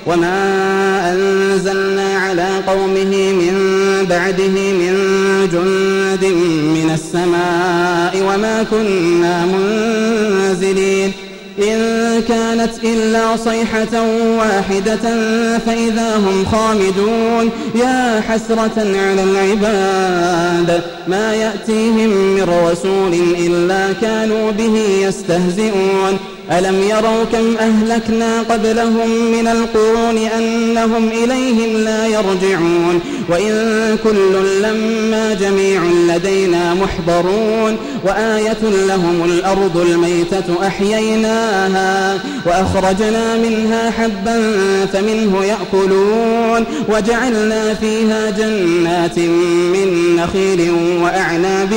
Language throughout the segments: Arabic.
وما أنزلنا على قومه من بعده من جند من السماء وما كنا منزلين إن كانت إلا صيحة واحدة فإذا هم خامدون يا حسرة على العباد ما يأتيهم من رسول إلا كانوا به يستهزئون ألم يروا كم أهلكنا قبلهم من القرون أنهم إليهم لا يرجعون وإن كل لما جميع لدينا محضرون وآية لهم الأرض الميتة أحييناها وأخرجنا منها حبا فمنه يأكلون وجعلنا فيها جنات من نخيل وأعناب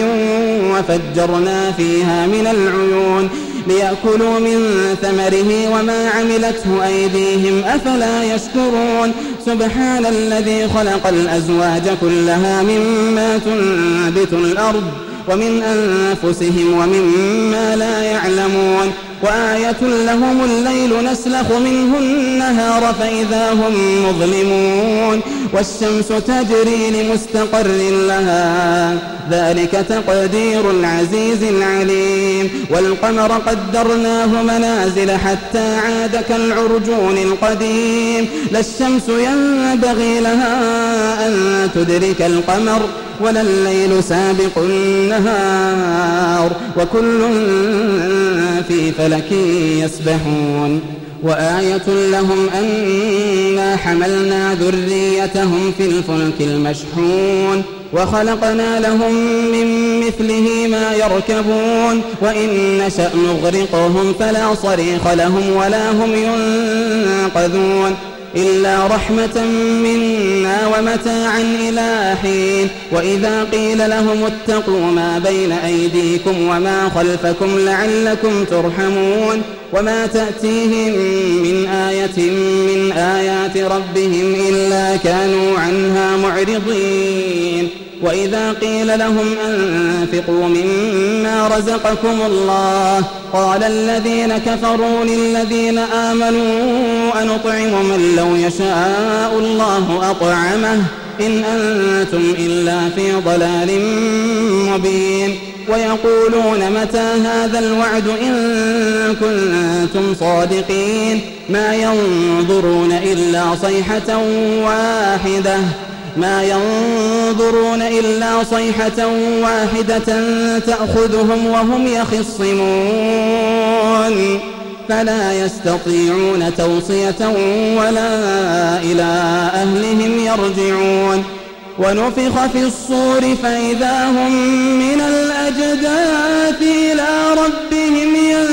وفجرنا فيها من العيون ليأكلوا من ثمره وما عملته أيديهم أفلا يشكرون سبحان الذي خلق الأزواج كلها مما تنبت الأرض ومن أنفسهم ومما لا يعلمون وآية لهم الليل نسلخ منه النهار فإذا هم مظلمون والشمس تجري لمستقر لها ذلك تقدير العزيز العليم والقمر قدرناه منازل حتى عاد كالعرجون القديم لا الشمس ينبغي لها أن تدرك القمر ولا الليل سابق النهار وكل في فلك يسبحون وآية لهم أنا حملنا ذريتهم في الفلك المشحون وخلقنا لهم من مثله ما يركبون وإن نشأ نغرقهم فلا صريخ لهم ولا هم ينقذون إلا رحمة منا ومتاعا إلى حين وإذا قيل لهم اتقوا ما بين أيديكم وما خلفكم لعلكم ترحمون وما تأتيهم من آية من آيات ربهم إلا كانوا عنها معرضين وإذا قيل لهم أنفقوا مما رزقكم الله قال الذين كفروا للذين آمنوا أنطعم من لو يشاء الله أطعمه إن أنتم إلا في ضلال مبين ويقولون متى هذا الوعد إن كنتم صادقين ما ينظرون إلا صيحة واحدة تأخذهم وهم يخصمون فلا يستطيعون توصية ولا إلى أهلهم يرجعون ونفخ في الصور فإذا هم من الأجداث إلى ربهم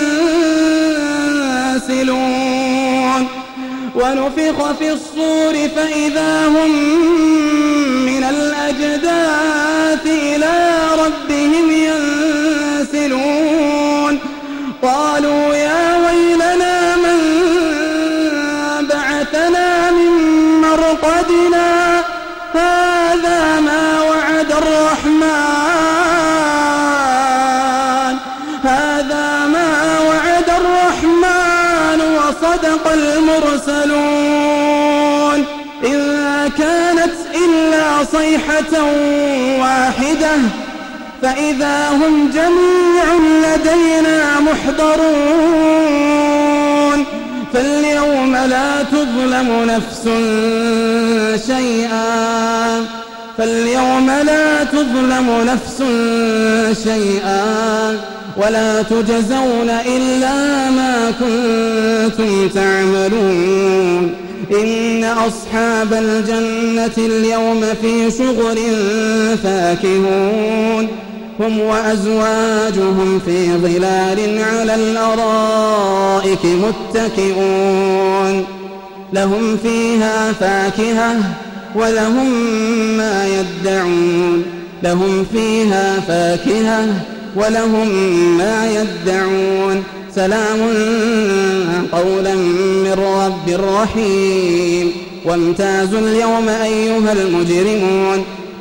ينسلون ونفخ في الصور فإذا هم من الأجداث إلى ربهم ينسلون قالوا يا ويلنا من بعثنا من مرقدنا هذا ما وعد الرحمن وصدق المرسلون إن كانت إلا صيحة واحدة فإذا هم جميع لدينا محضرون فاليوم لا تظلم نفس شيئا ولا تجزون إلا ما كنتم تعملون إن أصحاب الجنة اليوم في شغل فاكهون هم وأزواجهم في ظلال على الأرائك متكئون لهم فيها فاكهة ولهم ما يدعون سلام قولا من رب رحيم وامتازوا اليوم أيها المجرمون